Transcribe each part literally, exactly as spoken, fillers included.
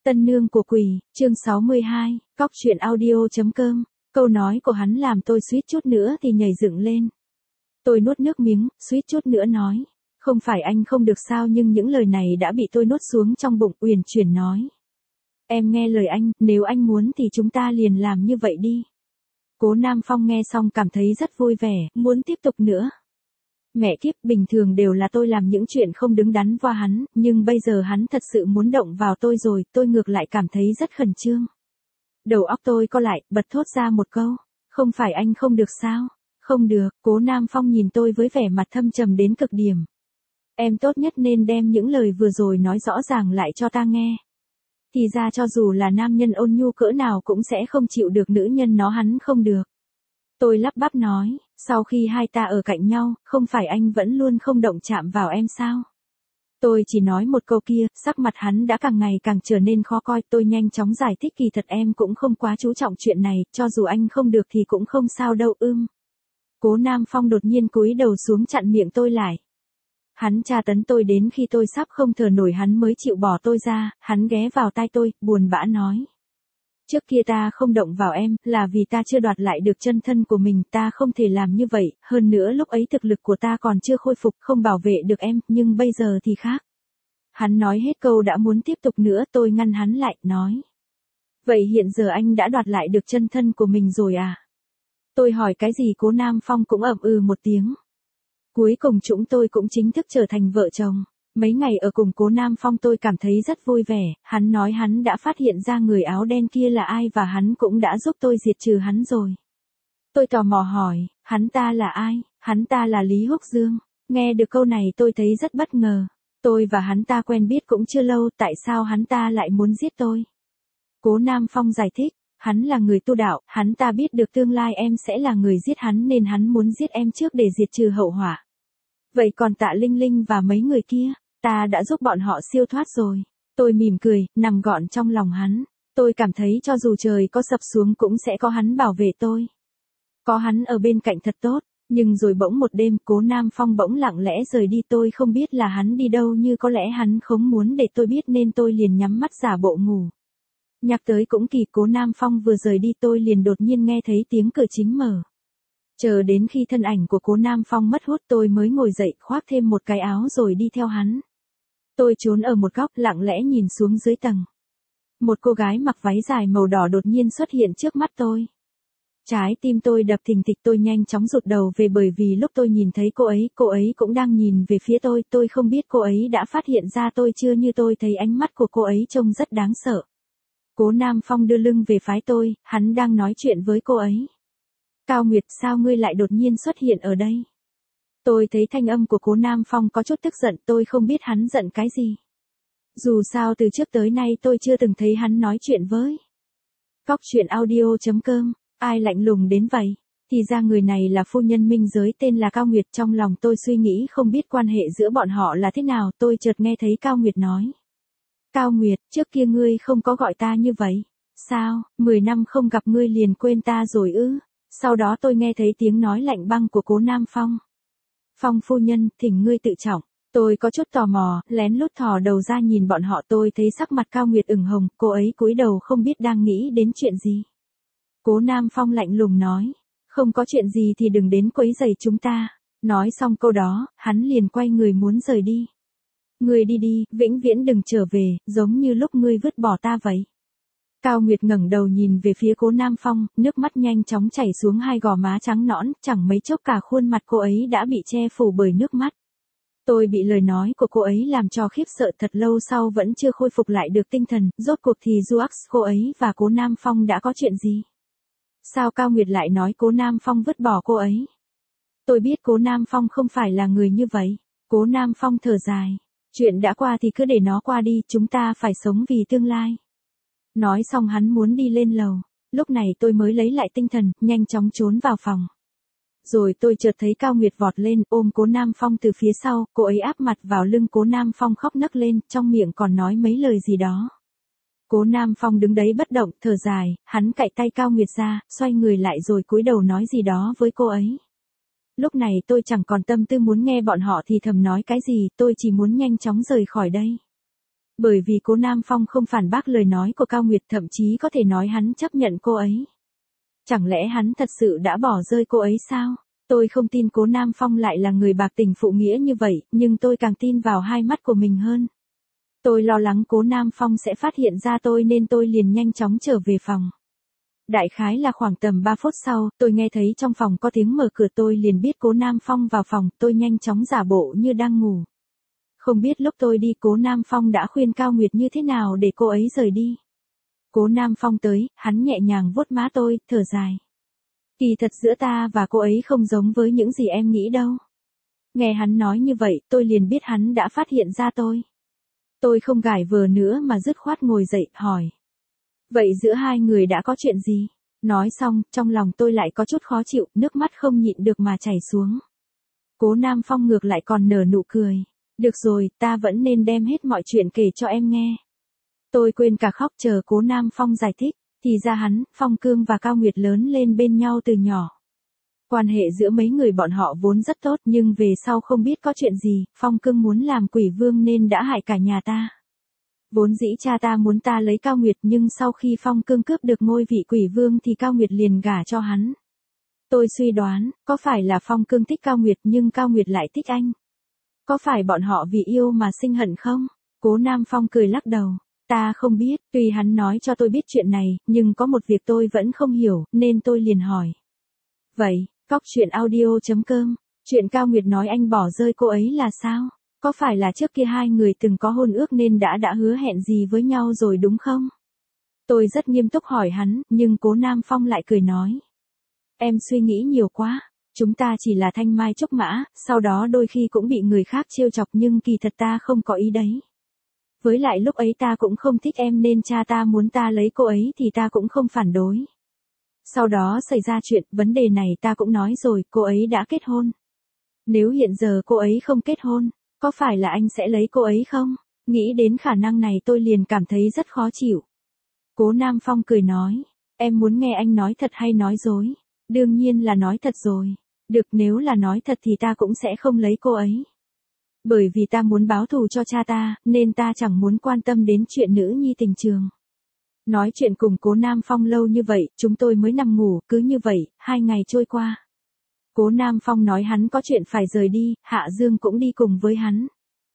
Tân nương của quỷ, chương sáu mươi hai, cóc truyện audio.com, câu nói của hắn làm tôi suýt chút nữa thì nhảy dựng lên. Tôi nuốt nước miếng, suýt chút nữa nói. Không phải anh không được sao, nhưng những lời này đã bị tôi nuốt xuống trong bụng. Uyển chuyển nói. Em nghe lời anh, nếu anh muốn thì chúng ta liền làm như vậy đi. Cố Nam Phong nghe xong cảm thấy rất vui vẻ, muốn tiếp tục nữa. Mẹ kiếp, bình thường đều là tôi làm những chuyện không đứng đắn qua hắn, nhưng bây giờ hắn thật sự muốn động vào tôi rồi, tôi ngược lại cảm thấy rất khẩn trương. Đầu óc tôi co lại, bật thốt ra một câu. Không phải anh không được sao? Không được, Cố Nam Phong nhìn tôi với vẻ mặt thâm trầm đến cực điểm. Em tốt nhất nên đem những lời vừa rồi nói rõ ràng lại cho ta nghe. Thì ra cho dù là nam nhân ôn nhu cỡ nào cũng sẽ không chịu được nữ nhân nó hắn không được. Tôi lắp bắp nói, sau khi hai ta ở cạnh nhau, không phải anh vẫn luôn không động chạm vào em sao? Tôi chỉ nói một câu kia, sắc mặt hắn đã càng ngày càng trở nên khó coi. Tôi nhanh chóng giải thích kỳ thật em cũng không quá chú trọng chuyện này, cho dù anh không được thì cũng không sao đâu ưm. Cố Nam Phong đột nhiên cúi đầu xuống chặn miệng tôi lại. Hắn tra tấn tôi đến khi tôi sắp không thở nổi hắn mới chịu bỏ tôi ra, hắn ghé vào tai tôi, buồn bã nói. Trước kia ta không động vào em, là vì ta chưa đoạt lại được chân thân của mình, ta không thể làm như vậy, hơn nữa lúc ấy thực lực của ta còn chưa khôi phục, không bảo vệ được em, nhưng bây giờ thì khác. Hắn nói hết câu đã muốn tiếp tục nữa, tôi ngăn hắn lại, nói. Vậy hiện giờ anh đã đoạt lại được chân thân của mình rồi à? Tôi hỏi cái gì Cố Nam Phong cũng ậm ừ một tiếng. Cuối cùng chúng tôi cũng chính thức trở thành vợ chồng. Mấy ngày ở cùng Cố Nam Phong tôi cảm thấy rất vui vẻ, hắn nói hắn đã phát hiện ra người áo đen kia là ai và hắn cũng đã giúp tôi diệt trừ hắn rồi. Tôi tò mò hỏi, hắn ta là ai? Hắn ta là Lý Húc Dương. Nghe được câu này tôi thấy rất bất ngờ. Tôi và hắn ta quen biết cũng chưa lâu, tại sao hắn ta lại muốn giết tôi? Cố Nam Phong giải thích, hắn là người tu đạo, hắn ta biết được tương lai em sẽ là người giết hắn nên hắn muốn giết em trước để diệt trừ hậu họa. Vậy còn Tạ Linh Linh và mấy người kia? Ta đã giúp bọn họ siêu thoát rồi. Tôi mỉm cười, nằm gọn trong lòng hắn. Tôi cảm thấy cho dù trời có sập xuống cũng sẽ có hắn bảo vệ tôi. Có hắn ở bên cạnh thật tốt. Nhưng rồi bỗng một đêm Cố Nam Phong bỗng lặng lẽ rời đi, tôi không biết là hắn đi đâu, như có lẽ hắn không muốn để tôi biết nên tôi liền nhắm mắt giả bộ ngủ. Nhắc tới cũng kỳ, Cố Nam Phong vừa rời đi tôi liền đột nhiên nghe thấy tiếng cửa chính mở. Chờ đến khi thân ảnh của Cố Nam Phong mất hút tôi mới ngồi dậy khoác thêm một cái áo rồi đi theo hắn. Tôi trốn ở một góc lặng lẽ nhìn xuống dưới tầng. Một cô gái mặc váy dài màu đỏ đột nhiên xuất hiện trước mắt tôi. Trái tim tôi đập thình thịch, tôi nhanh chóng rụt đầu về bởi vì lúc tôi nhìn thấy cô ấy, cô ấy cũng đang nhìn về phía tôi. Tôi không biết cô ấy đã phát hiện ra tôi chưa, như tôi thấy ánh mắt của cô ấy trông rất đáng sợ. Cố Nam Phong đưa lưng về phái tôi, hắn đang nói chuyện với cô ấy. Cao Nguyệt, sao ngươi lại đột nhiên xuất hiện ở đây? Tôi thấy thanh âm của Cố Nam Phong có chút tức giận, tôi không biết hắn giận cái gì. Dù sao từ trước tới nay tôi chưa từng thấy hắn nói chuyện với. Cóc truyện audio.com, ai lạnh lùng đến vậy? Thì ra người này là phu nhân minh giới tên là Cao Nguyệt. Trong lòng tôi suy nghĩ không biết quan hệ giữa bọn họ là thế nào, tôi chợt nghe thấy Cao Nguyệt nói. Cao Nguyệt, trước kia ngươi không có gọi ta như vậy. Sao, mười năm không gặp ngươi liền quên ta rồi ư? Sau đó tôi nghe thấy tiếng nói lạnh băng của Cố Nam Phong. Phong phu nhân, thỉnh ngươi tự trọng. Tôi có chút tò mò, lén lút thò đầu ra nhìn bọn họ. Tôi thấy sắc mặt Cao Nguyệt ửng hồng, cô ấy cúi đầu không biết đang nghĩ đến chuyện gì. Cố Nam Phong lạnh lùng nói, không có chuyện gì thì đừng đến quấy rầy chúng ta. Nói xong câu đó, hắn liền quay người muốn rời đi. Ngươi đi đi, vĩnh viễn đừng trở về, giống như lúc ngươi vứt bỏ ta vậy. Cao Nguyệt ngẩng đầu nhìn về phía Cố Nam Phong, nước mắt nhanh chóng chảy xuống hai gò má trắng nõn, chẳng mấy chốc cả khuôn mặt cô ấy đã bị che phủ bởi nước mắt. Tôi bị lời nói của cô ấy làm cho khiếp sợ, thật lâu sau vẫn chưa khôi phục lại được tinh thần, rốt cuộc thì Duax, cô ấy và Cố Nam Phong đã có chuyện gì? Sao Cao Nguyệt lại nói Cố Nam Phong vứt bỏ cô ấy? Tôi biết Cố Nam Phong không phải là người như vậy. Cố Nam Phong thở dài. Chuyện đã qua thì cứ để nó qua đi, chúng ta phải sống vì tương lai. Nói xong hắn muốn đi lên lầu. Lúc này tôi mới lấy lại tinh thần, nhanh chóng trốn vào phòng. Rồi tôi chợt thấy Cao Nguyệt vọt lên, ôm Cố Nam Phong từ phía sau, cô ấy áp mặt vào lưng Cố Nam Phong khóc nấc lên, trong miệng còn nói mấy lời gì đó. Cố Nam Phong đứng đấy bất động, thở dài, hắn cạy tay Cao Nguyệt ra, xoay người lại rồi cúi đầu nói gì đó với cô ấy. Lúc này tôi chẳng còn tâm tư muốn nghe bọn họ thì thầm nói cái gì, tôi chỉ muốn nhanh chóng rời khỏi đây. Bởi vì Cố Nam Phong không phản bác lời nói của Cao Nguyệt, thậm chí có thể nói hắn chấp nhận cô ấy. Chẳng lẽ hắn thật sự đã bỏ rơi cô ấy sao? Tôi không tin Cố Nam Phong lại là người bạc tình phụ nghĩa như vậy, nhưng tôi càng tin vào hai mắt của mình hơn. Tôi lo lắng Cố Nam Phong sẽ phát hiện ra tôi nên tôi liền nhanh chóng trở về phòng. Đại khái là khoảng tầm ba phút sau, tôi nghe thấy trong phòng có tiếng mở cửa, tôi liền biết Cố Nam Phong vào phòng, tôi nhanh chóng giả bộ như đang ngủ. Không biết lúc tôi đi Cố Nam Phong đã khuyên Cao Nguyệt như thế nào để cô ấy rời đi. Cố Nam Phong tới, hắn nhẹ nhàng vuốt má tôi, thở dài. Kỳ thật giữa ta và cô ấy không giống với những gì em nghĩ đâu. Nghe hắn nói như vậy, tôi liền biết hắn đã phát hiện ra tôi. Tôi không gài vờ nữa mà dứt khoát ngồi dậy, hỏi. Vậy giữa hai người đã có chuyện gì? Nói xong, trong lòng tôi lại có chút khó chịu, nước mắt không nhịn được mà chảy xuống. Cố Nam Phong ngược lại còn nở nụ cười. Được rồi, ta vẫn nên đem hết mọi chuyện kể cho em nghe. Tôi quên cả khóc chờ Cố Nam Phong giải thích, thì ra hắn, Phong Cương và Cao Nguyệt lớn lên bên nhau từ nhỏ. Quan hệ giữa mấy người bọn họ vốn rất tốt, nhưng về sau không biết có chuyện gì, Phong Cương muốn làm quỷ vương nên đã hại cả nhà ta. Vốn dĩ cha ta muốn ta lấy Cao Nguyệt, nhưng sau khi Phong Cương cướp được ngôi vị quỷ vương thì Cao Nguyệt liền gả cho hắn. Tôi suy đoán, có phải là Phong Cương thích Cao Nguyệt nhưng Cao Nguyệt lại thích anh? Có phải bọn họ vì yêu mà sinh hận không? Cố Nam Phong cười lắc đầu. Ta không biết, tuy hắn nói cho tôi biết chuyện này, nhưng có một việc tôi vẫn không hiểu, nên tôi liền hỏi. Vậy, Cóc Truyện Audio chấm com, chuyện Cao Nguyệt nói anh bỏ rơi cô ấy là sao? Có phải là trước kia hai người từng có hôn ước nên đã đã hứa hẹn gì với nhau rồi đúng không? Tôi rất nghiêm túc hỏi hắn, nhưng Cố Nam Phong lại cười nói. Em suy nghĩ nhiều quá. Chúng ta chỉ là thanh mai trúc mã, sau đó đôi khi cũng bị người khác trêu chọc, nhưng kỳ thật ta không có ý đấy. Với lại lúc ấy ta cũng không thích em nên cha ta muốn ta lấy cô ấy thì ta cũng không phản đối. Sau đó xảy ra chuyện, vấn đề này ta cũng nói rồi, cô ấy đã kết hôn. Nếu hiện giờ cô ấy không kết hôn, có phải là anh sẽ lấy cô ấy không? Nghĩ đến khả năng này tôi liền cảm thấy rất khó chịu. Cố Nam Phong cười nói, em muốn nghe anh nói thật hay nói dối? Đương nhiên là nói thật rồi. Được, nếu là nói thật thì ta cũng sẽ không lấy cô ấy. Bởi vì ta muốn báo thù cho cha ta, nên ta chẳng muốn quan tâm đến chuyện nữ nhi tình trường. Nói chuyện cùng Cố Nam Phong lâu như vậy, chúng tôi mới nằm ngủ, cứ như vậy, hai ngày trôi qua. Cố Nam Phong nói hắn có chuyện phải rời đi, Hạ Dương cũng đi cùng với hắn.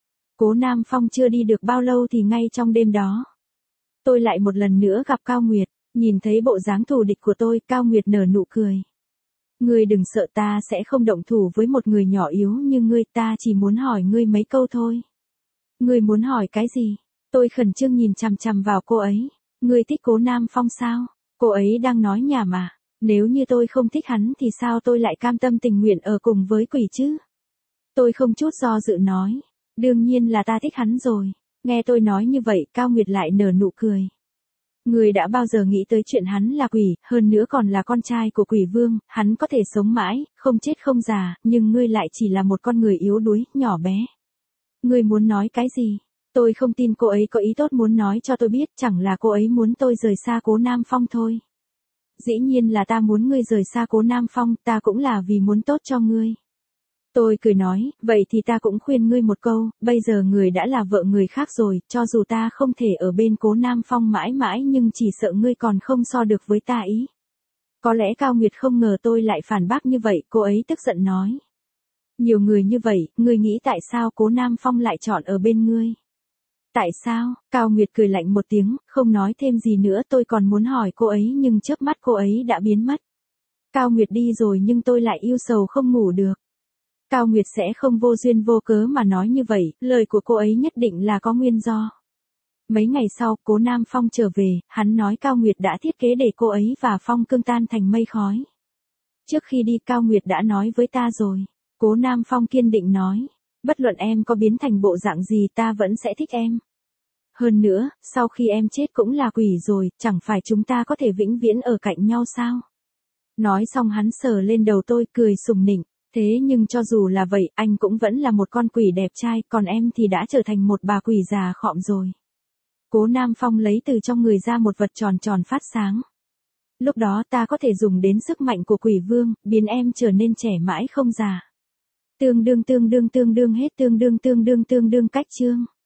Cố Nam Phong chưa đi được bao lâu thì ngay trong đêm đó, tôi lại một lần nữa gặp Cao Nguyệt, nhìn thấy bộ dáng thù địch của tôi, Cao Nguyệt nở nụ cười. Ngươi đừng sợ, ta sẽ không động thủ với một người nhỏ yếu như ngươi, ta chỉ muốn hỏi ngươi mấy câu thôi. Ngươi muốn hỏi cái gì? Tôi khẩn trương nhìn chằm chằm vào cô ấy. Ngươi thích Cố Nam Phong sao? Cô ấy đang nói nhảm mà. Nếu như tôi không thích hắn thì sao tôi lại cam tâm tình nguyện ở cùng với quỷ chứ? Tôi không chút do dự nói. Đương nhiên là ta thích hắn rồi. Nghe tôi nói như vậy, Cao Nguyệt lại nở nụ cười. Người đã bao giờ nghĩ tới chuyện hắn là quỷ, hơn nữa còn là con trai của quỷ vương, hắn có thể sống mãi, không chết không già, nhưng ngươi lại chỉ là một con người yếu đuối, nhỏ bé. Ngươi muốn nói cái gì? Tôi không tin cô ấy có ý tốt muốn nói cho tôi biết, chẳng là cô ấy muốn tôi rời xa Cố Nam Phong thôi. Dĩ nhiên là ta muốn ngươi rời xa Cố Nam Phong, ta cũng là vì muốn tốt cho ngươi. Tôi cười nói, vậy thì ta cũng khuyên ngươi một câu, bây giờ người đã là vợ người khác rồi, cho dù ta không thể ở bên Cố Nam Phong mãi mãi nhưng chỉ sợ ngươi còn không so được với ta ý. Có lẽ Cao Nguyệt không ngờ tôi lại phản bác như vậy, cô ấy tức giận nói. Nhiều người như vậy, ngươi nghĩ tại sao Cố Nam Phong lại chọn ở bên ngươi? Tại sao? Cao Nguyệt cười lạnh một tiếng, không nói thêm gì nữa, tôi còn muốn hỏi cô ấy nhưng chớp mắt cô ấy đã biến mất. Cao Nguyệt đi rồi nhưng tôi lại yêu sầu không ngủ được. Cao Nguyệt sẽ không vô duyên vô cớ mà nói như vậy, lời của cô ấy nhất định là có nguyên do. Mấy ngày sau, Cố Nam Phong trở về, hắn nói Cao Nguyệt đã thiết kế để cô ấy và Phong Cương tan thành mây khói. Trước khi đi Cao Nguyệt đã nói với ta rồi. Cố Nam Phong kiên định nói, bất luận em có biến thành bộ dạng gì ta vẫn sẽ thích em. Hơn nữa, sau khi em chết cũng là quỷ rồi, chẳng phải chúng ta có thể vĩnh viễn ở cạnh nhau sao? Nói xong hắn sờ lên đầu tôi, cười sùng nịnh. Thế nhưng cho dù là vậy, anh cũng vẫn là một con quỷ đẹp trai, còn em thì đã trở thành một bà quỷ già khọm rồi. Cố Nam Phong lấy từ trong người ra một vật tròn tròn phát sáng. Lúc đó ta có thể dùng đến sức mạnh của quỷ vương, biến em trở nên trẻ mãi không già. Tương đương tương đương tương đương hết tương đương tương đương tương đương cách chương.